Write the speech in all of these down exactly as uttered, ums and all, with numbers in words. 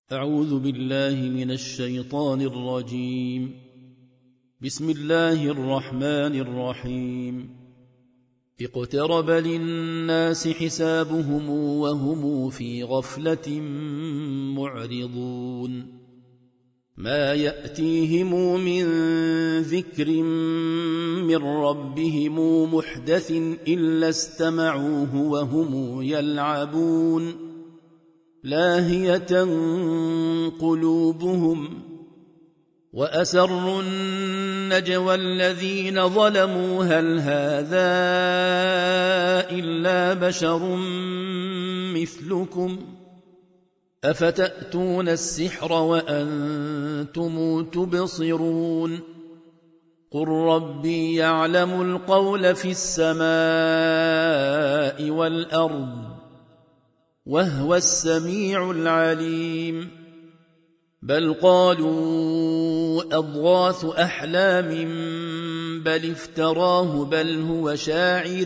أعوذ بالله من الشيطان الرجيم. بسم الله الرحمن الرحيم. اقترب للناس حسابهم وهم في غفلة معرضون. ما يأتيهم من ذكر من ربهم محدث إلا استمعوه وهم يلعبون. لاهية قلوبهم وأسروا النجوى الذين ظلموا هل هذا إلا بشر مثلكم أفتأتون السحر وأنتم تبصرون. قل ربي يعلم القول في السماء والأرض وهو السميع العليم. بل قالوا أضغاث أحلام بل افتراه بل هو شاعر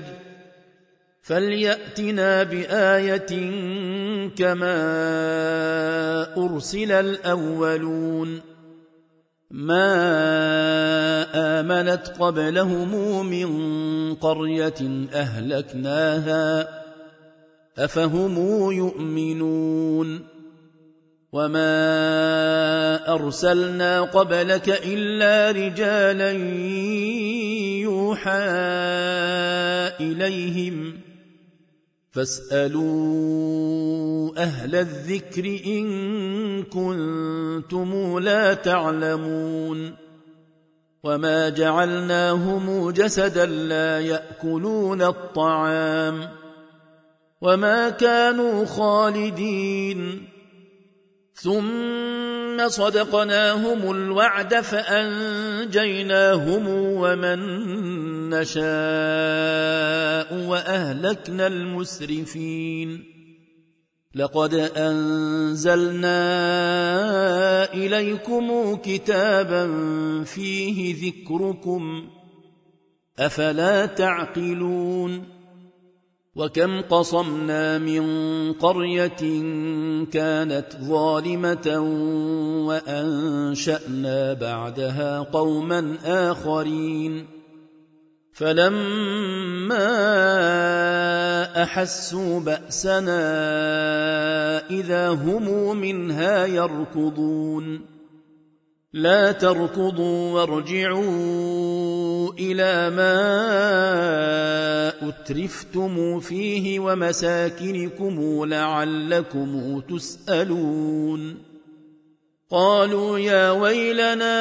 فليأتنا بآية كما أرسل الأولون. ما آمنت قبلهم من قرية أهلكناها أفهم يؤمنون. وما أرسلنا قبلك إلا رجالا يوحى إليهم فاسألوا أهل الذكر إن كنتم لا تعلمون. وما جعلناهم جسدا لا يأكلون الطعام وما كانوا خالدين. ثم صدقناهم الوعد فأنجيناهم ومن نشاء وأهلكنا المسرفين. لقد أنزلنا إليكم كتابا فيه ذكركم أفلا تعقلون. وكم قصمنا من قرية كانت ظالمة وأنشأنا بعدها قوما آخرين فلما أحسوا بأسنا إذا هم منها يركضون. لا تركضوا وارجعوا إلى ما أترفتم فيه ومساكنكم لعلكم تسألون. قالوا يا ويلنا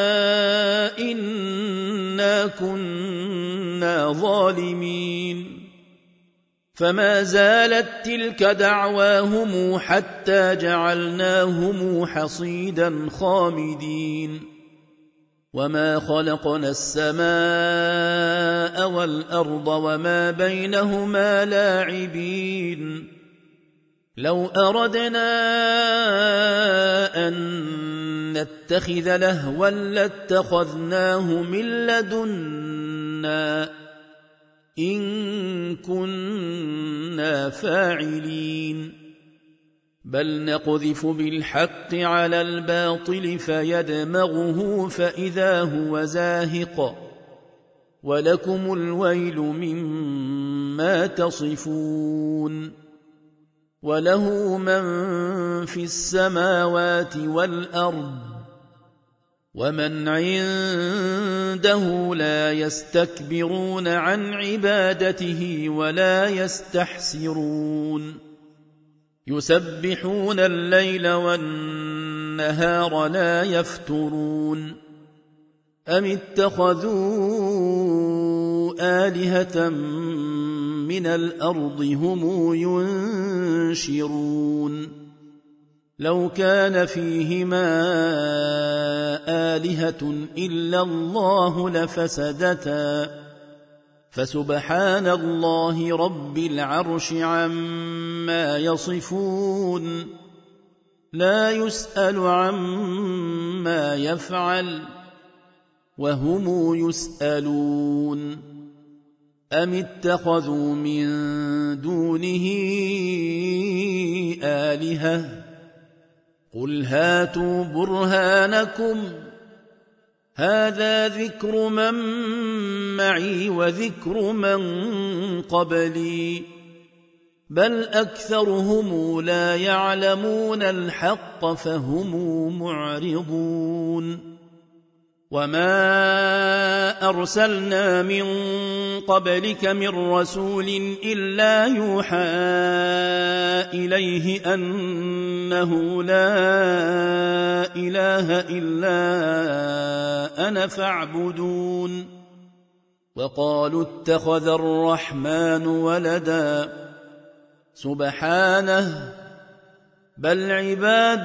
إنا كنا ظالمين. فما زالت تلك دعواهم حتى جعلناهم حصيدا خامدين. وما خلقنا السماء والأرض وما بينهما لاعبين. لو أردنا أن نتخذ لهوا لاتخذناه من لدنا إن كنا فاعلين. بل نقذف بالحق على الباطل فيدمغه فإذا هو زاهق ولكم الويل مما تصفون. وله من في السماوات والأرض ومن عنده لا يستكبرون عن عبادته ولا يستحسرون. يسبحون الليل والنهار لا يفترون. أم اتخذوا آلهة من الأرض هم ينشرون. لو كان فيهما آلهة إلا الله لفسدتا فسبحان الله رب العرش عما يصفون. لا يسأل عما يفعل وهم يسألون. أم اتخذوا من دونه آلهة قل هاتوا برهانكم هذا ذكر من معي وذكر من قبلي بل أكثرهم لا يعلمون الحق فهم معرضون وما أرسلنا من قبلك من رسول إلا يوحى إليه أنه لا إله إلا أنا فاعبدون وقالوا اتخذ الرحمن ولدا سبحانه بل عباد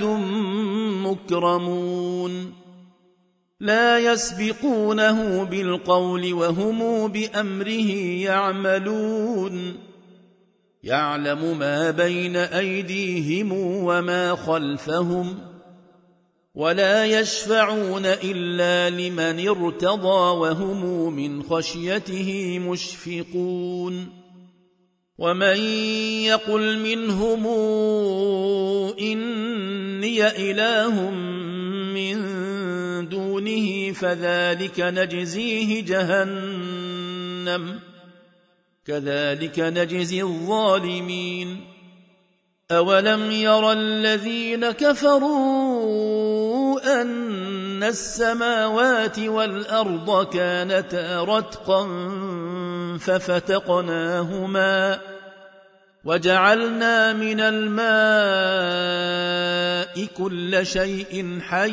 مكرمون لا يسبقونه بالقول وهم بأمره يعملون يعلم ما بين أيديهم وما خلفهم ولا يشفعون إلا لمن ارتضى وهم من خشيته مشفقون ومن يقل منهم إني إله من دونه فذلك نجزيه جهنم كذلك نجزي الظالمين أولم ير الذين كفروا أن السماوات والأرض كانتا رتقا ففتقناهما وجعلنا من الماء كل شيء حي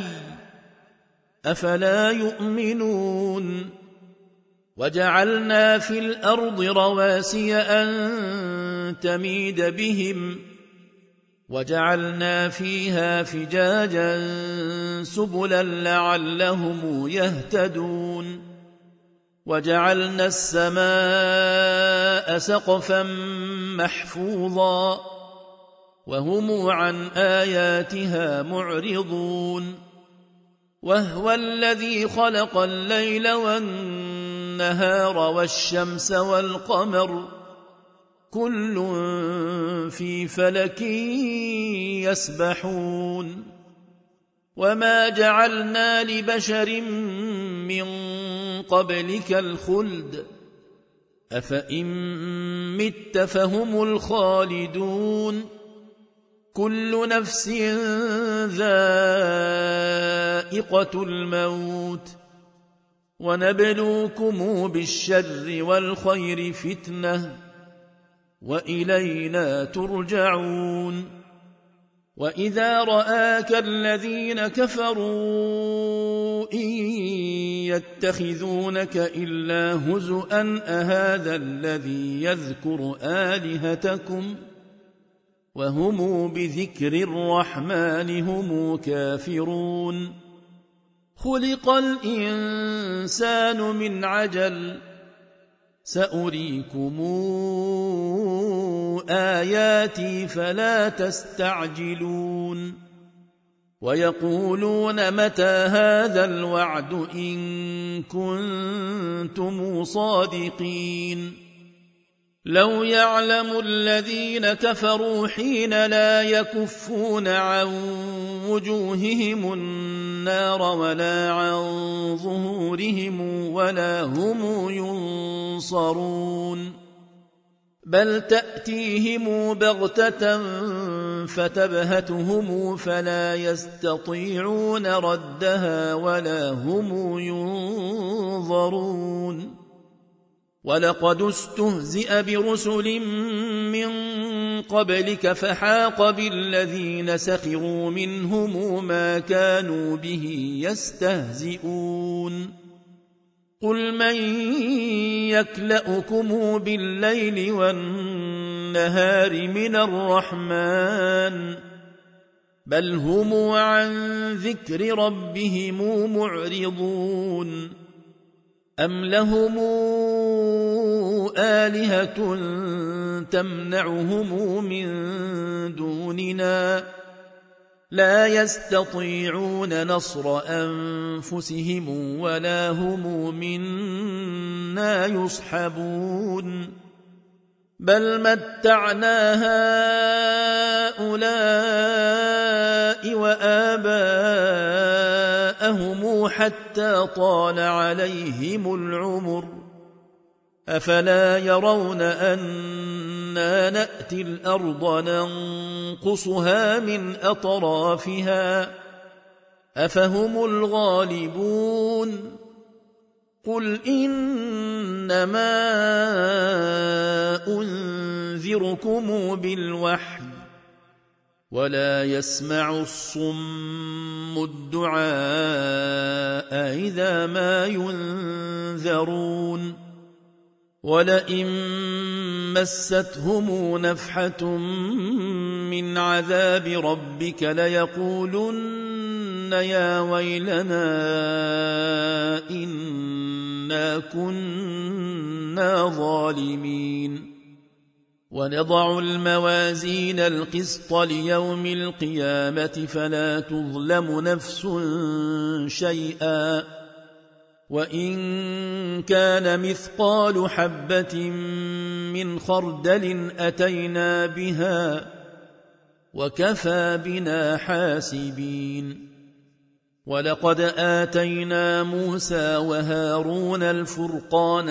أفلا يؤمنون وجعلنا في الأرض رواسي أن تميد بهم وجعلنا فيها فجاجا سبلا لعلهم يهتدون وجعلنا السماء سقفا محفوظا وهم عن آياتها معرضون وهو الذي خلق الليل والنهار والشمس والقمر كل في فلك يسبحون وما جعلنا لبشر من قبلك الخلد أفإن مت فهم الخالدون كل نفس ذائقة الموت ونبلوكم بالشر والخير فتنة وإلينا ترجعون وإذا رآك الذين كفروا إن يتخذونك إلا هزؤا أهذا الذي يذكر آلهتكم وهم بذكر الرحمن هم كافرون خلق الإنسان من عجل سأريكم آياتي فلا تستعجلون ويقولون متى هذا الوعد إن كنتم صادقين لو يعلم الذين كفروا حين لا يكفون عن وجوههم النار ولا عن ظهورهم ولا هم ينصرون بل تأتيهم بغتة فتبهتهم فلا يستطيعون ردها ولا هم ينظرون ولقد استهزئ برسل من قبلك فحاق بالذين سخروا منهم ما كانوا به يستهزئون قل من يكلأكم بالليل والنهار من الرحمن بل هم عن ذكر ربهم معرضون أم لهم آلهة تمنعهم من دوننا لا يستطيعون نصر أنفسهم ولا هم منا يصحبون بل متعنا هؤلاء وآباءهم حتى طال عليهم العمر أفلا يرون أنا نأتي الأرض ننقصها من أطرافها أفهم الغالبون قل إنما أنذركم بالوحي ولا يسمع الصم الدعاء إذا ما ينذرون ولئن مستهم نفحة من عذاب ربك ليقولن يا ويلنا إنا كنا ظالمين ونضع الموازين القسط ليوم القيامة فلا تظلم نفس شيئا وإن كان مثقال حبة من خردل أتينا بها وكفى بنا حاسبين ولقد آتينا موسى وهارون الفرقان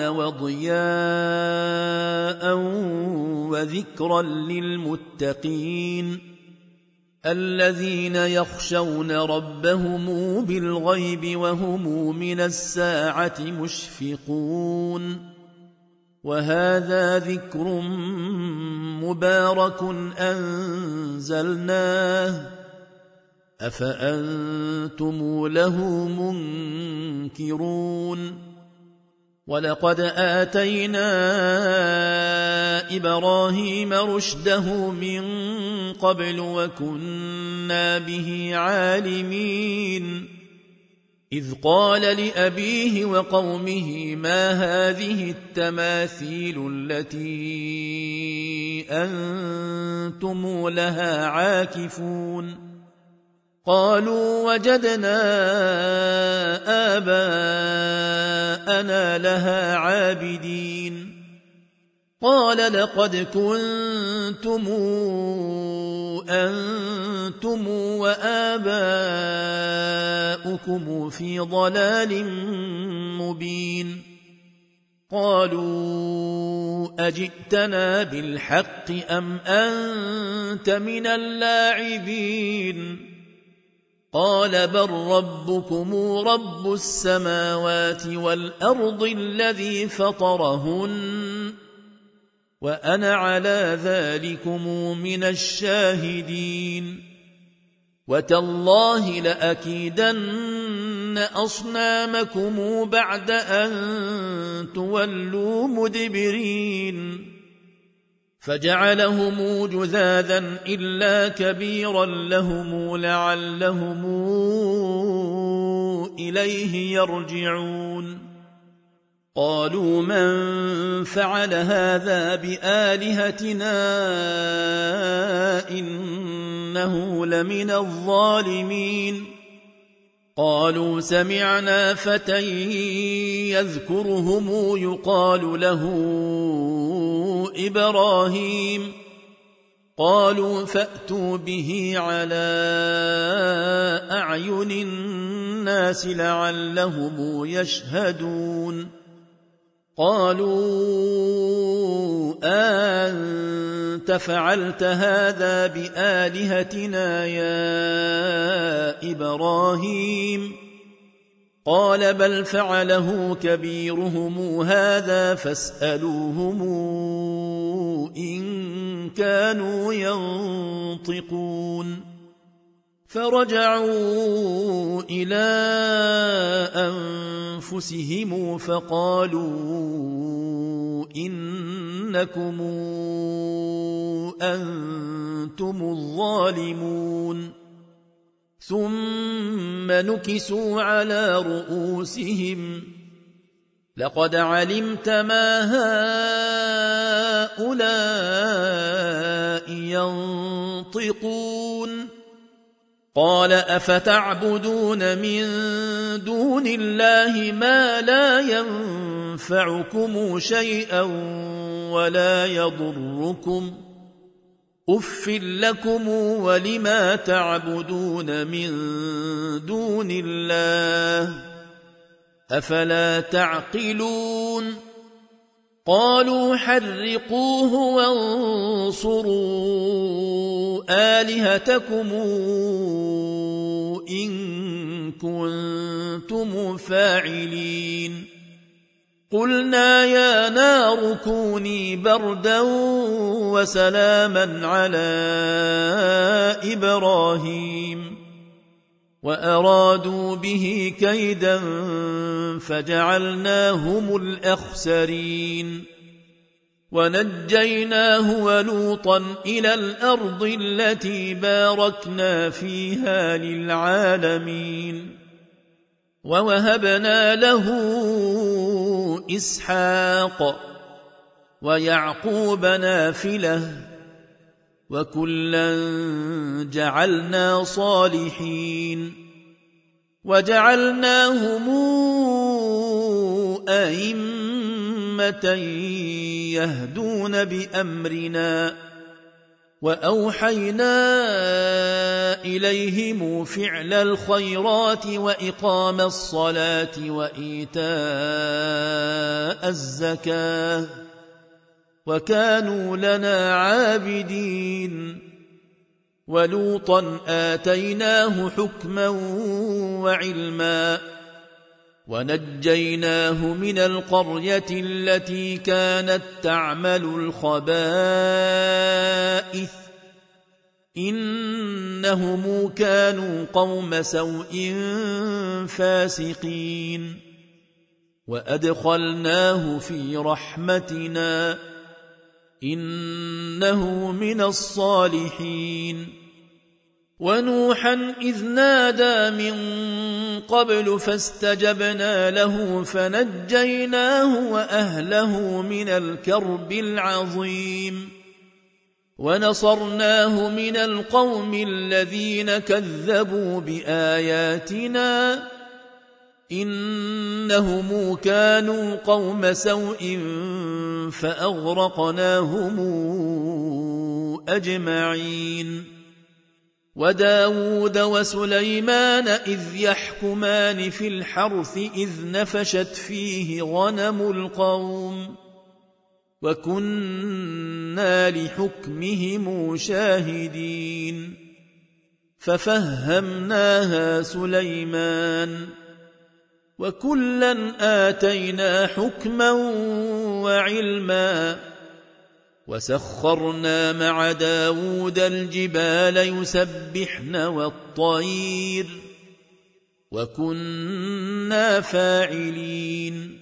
وضياء وذكرا للمتقين الذين يخشون ربهم بالغيب وهم من الساعة مشفقون وهذا ذكر مبارك أنزلناه أفأنتم له منكرون ولقد آتينا إبراهيم رشده من قبل وكنا به عالمين إذ قال لأبيه وقومه ما هذه التماثيل التي أنتم لها عاكفون قالوا وجدنا آباءنا لها عابدين قال لقد كنتم أنتم وآباؤكم في ضلال مبين قالوا أجئتنا بالحق أم أنت من اللاعبين قال بل ربكم رب السماوات والأرض الذي فطرهن وأنا على ذلكم من الشاهدين وتالله لأكيدن أصنامكم بعد أن تولوا مدبرين فجعلهم جذاذا إلا كبيرا لهم لعلهم إليه يرجعون قالوا من فعل هذا بآلهتنا إنه لمن الظالمين قالوا سمعنا فتى يذكرهم يقال له إبراهيم قالوا فأتوا به على أعين الناس لعلهم يشهدون قالوا أنت فعلت هذا بآلهتنا يا إبراهيم قال بل فعله كبيرهم هذا فاسألوهم إن كانوا ينطقون فرجعوا إلى أنفسهم فقالوا إنكم أنتم الظالمون ثم نكسوا على رؤوسهم لقد علمت ما هؤلاء ينطقون قال أفتعبدون من دون الله ما لا ينفعكم شيئا ولا يضركم أف لكم ولما تعبدون من دون الله أفلا تعقلون قالوا حرقوه وانصروا آلهتكم إن كنتم فاعلين قلنا يا نار كوني بردا وسلاما على إبراهيم وأرادوا به كيدا فجعلناهم الأخسرين ونجيناه ولوطا إلى الأرض التي باركنا فيها للعالمين ووهبنا له إسحاق ويعقوب نافلة وكلا جعلنا صالحين وجعلناهم أئمة يهدون بأمرنا وأوحينا إليهم فعل الخيرات وإقام الصلاة وإيتاء الزكاة وكانوا لنا عابدين ولوطا آتيناه حكما وعلما ونجيناه من القرية التي كانت تعمل الخبائث إنهم كانوا قوم سوء فاسقين وأدخلناه في رحمتنا إنه من الصالحين ونوحا إذ نادى من قبل فاستجبنا له فنجيناه وأهله من الكرب العظيم ونصرناه من القوم الذين كذبوا بآياتنا إنهم كانوا قوم سوء فأغرقناهم أجمعين وداود وسليمان إذ يحكمان في الحرث إذ نفشت فيه غنم القوم وكنا لحكمهم شاهدين ففهمناها سليمان وكلا آتينا حكما وعلما وسخرنا مع داود الجبال يسبحن والطير وكنا فاعلين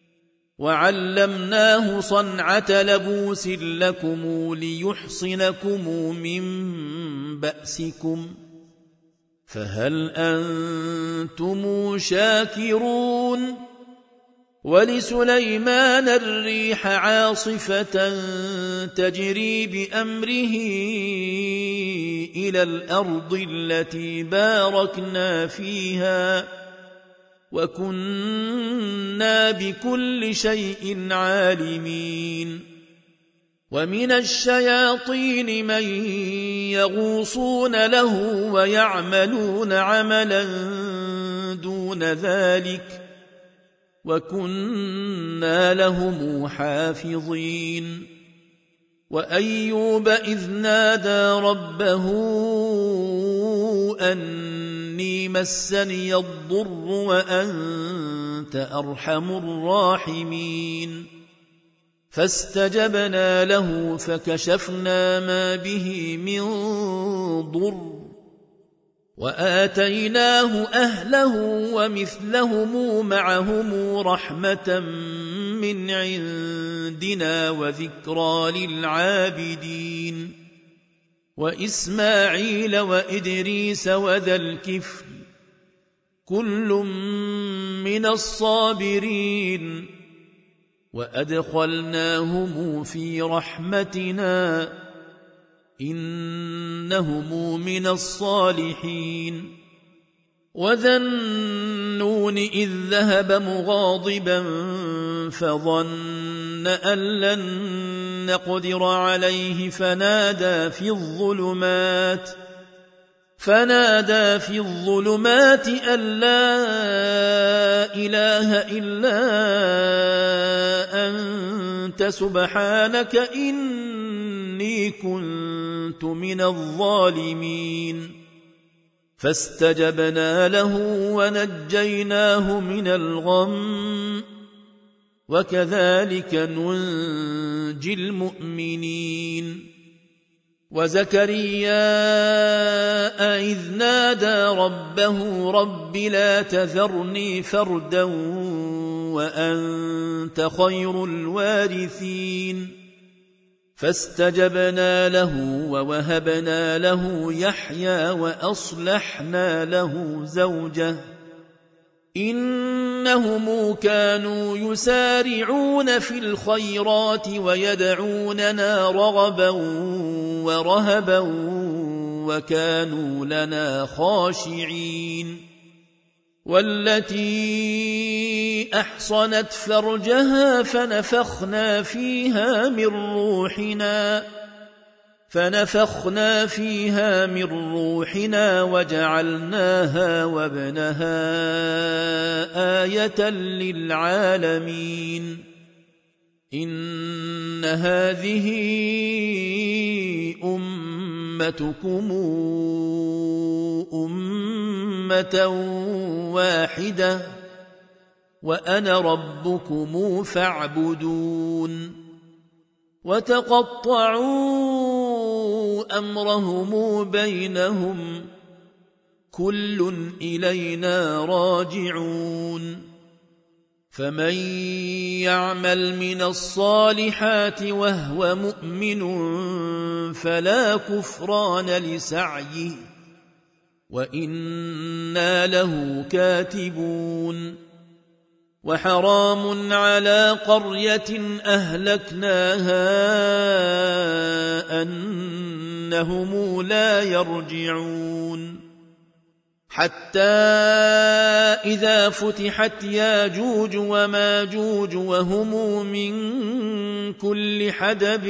وعلمناه صنعة لبوس لكم ليحصنكم من بأسكم فهل أنتم شاكرون ولسليمان الريح عاصفة تجري بأمره إلى الأرض التي باركنا فيها وكنا بكل شيء عالمين ومن الشياطين من يغوصون له ويعملون عملا دون ذلك وكنا لهم حافظين وأيوب إذ نادى ربه أني مسني الضر وأنت أرحم الراحمين فاستجبنا له فكشفنا ما به من ضر وآتيناه أهله ومثلهم معهم رحمة من عندنا وذكرى للعابدين وإسماعيل وإدريس وذا الكفل كل من الصابرين وأدخلناهم في رحمتنا إنهم من الصالحين وذا النون إذ ذهب مغاضبا فظن أن لن نقدر عليه فنادى في الظلمات فنادى في الظلمات أن لا إله إلا أنت سبحانك إني كنت من الظالمين فاستجبنا له ونجيناه من الغم وكذلك ننجي المؤمنين وزكريا إذ نادى ربه رب لا تذرني فردا وأنت خير الوارثين فاستجبنا له ووهبنا له يحيى وأصلحنا له زوجه إنهم كانوا يسارعون في الخيرات ويدعوننا رغبا ورهبا وكانوا لنا خاشعين والتي أحصنت فرجها فنفخنا فيها من روحنا فنفخنا فيها من روحنا وجعلناها وابنها آية للعالمين إن هذه أمتكم أمة واحدة وأنا ربكم فاعبدون وتقطعوا أمرهم بينهم كل إلينا راجعون فمن يعمل من الصالحات وهو مؤمن فلا كفران لسعيه وإنا له كاتبون وحرام على قرية أهلكناها أنهم لا يرجعون حتى إذا فتحت ياجوج وماجوج وهم من كل حدب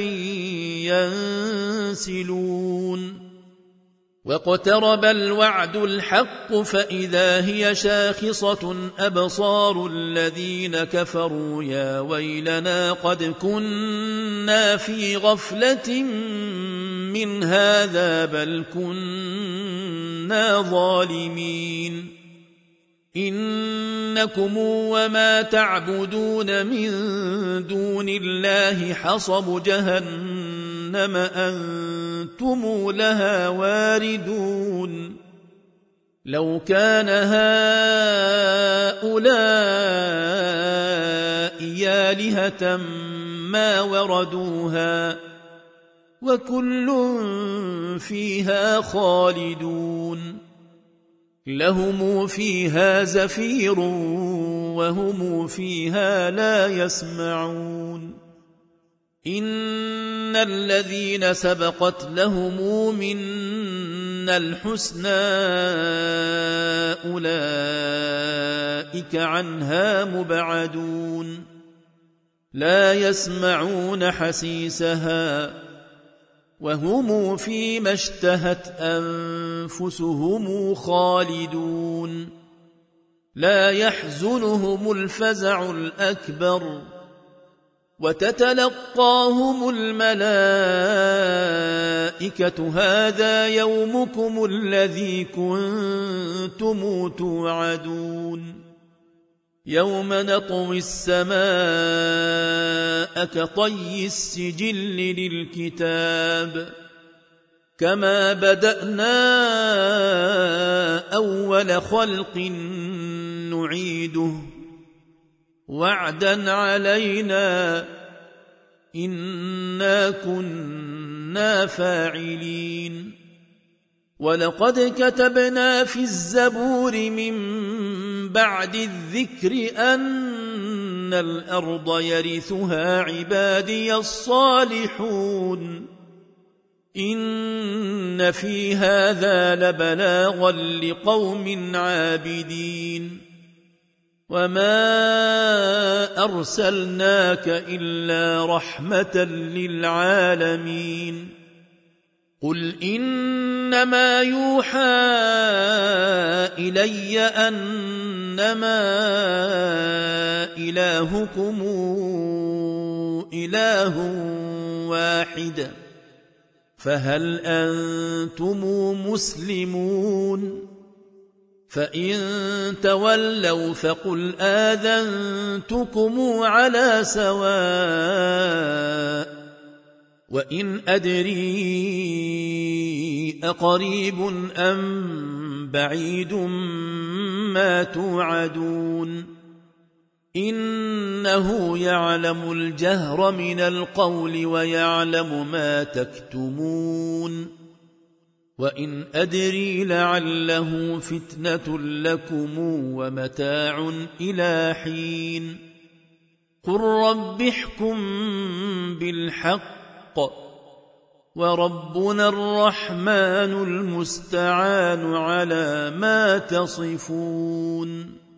ينسلون واقترب الوعد الحق فإذا هي شاخصة أبصار الذين كفروا يا ويلنا قد كنا في غفلة من هذا بل كنا ظالمين إنكم وما تعبدون من دون الله حصب جهنم أنتم لها واردون لو كان هؤلاء آلهة ما وردوها وكل فيها خالدون لهم فيها زفير وهم فيها لا يسمعون إن الذين سبقت لهم منا الحسنى أولئك عنها مبعدون لا يسمعون حسيسها وهم فيما اشتهت أنفسهم خالدون لا يحزنهم الفزع الأكبر وتتلقاهم الملائكة هذا يومكم الذي كنتم توعدون يوم نطوي السماء كطي السجل للكتاب كما بدأنا أول خلق نعيده وعدا علينا إنا كنا فاعلين ولقد كتبنا في الزبور من بعد الذكر أن الأرض يرثها عبادي الصالحون إن في هذا لبلاغا لقوم عابدين وما أرسلناك إلا رحمة للعالمين قل إنما يوحى إلي أنما إلهكم إله واحد فهل أنتم مسلمون فإن تولوا فقل آذنتكم على سواء وإن أدري أقريب أم بعيد ما توعدون إنه يعلم الجهر من القول ويعلم ما تكتمون وإن أدري لعله فتنة لكم ومتاع إلى حين قل رب احكم بالحق وربنا الرحمن المستعان على ما تصفون.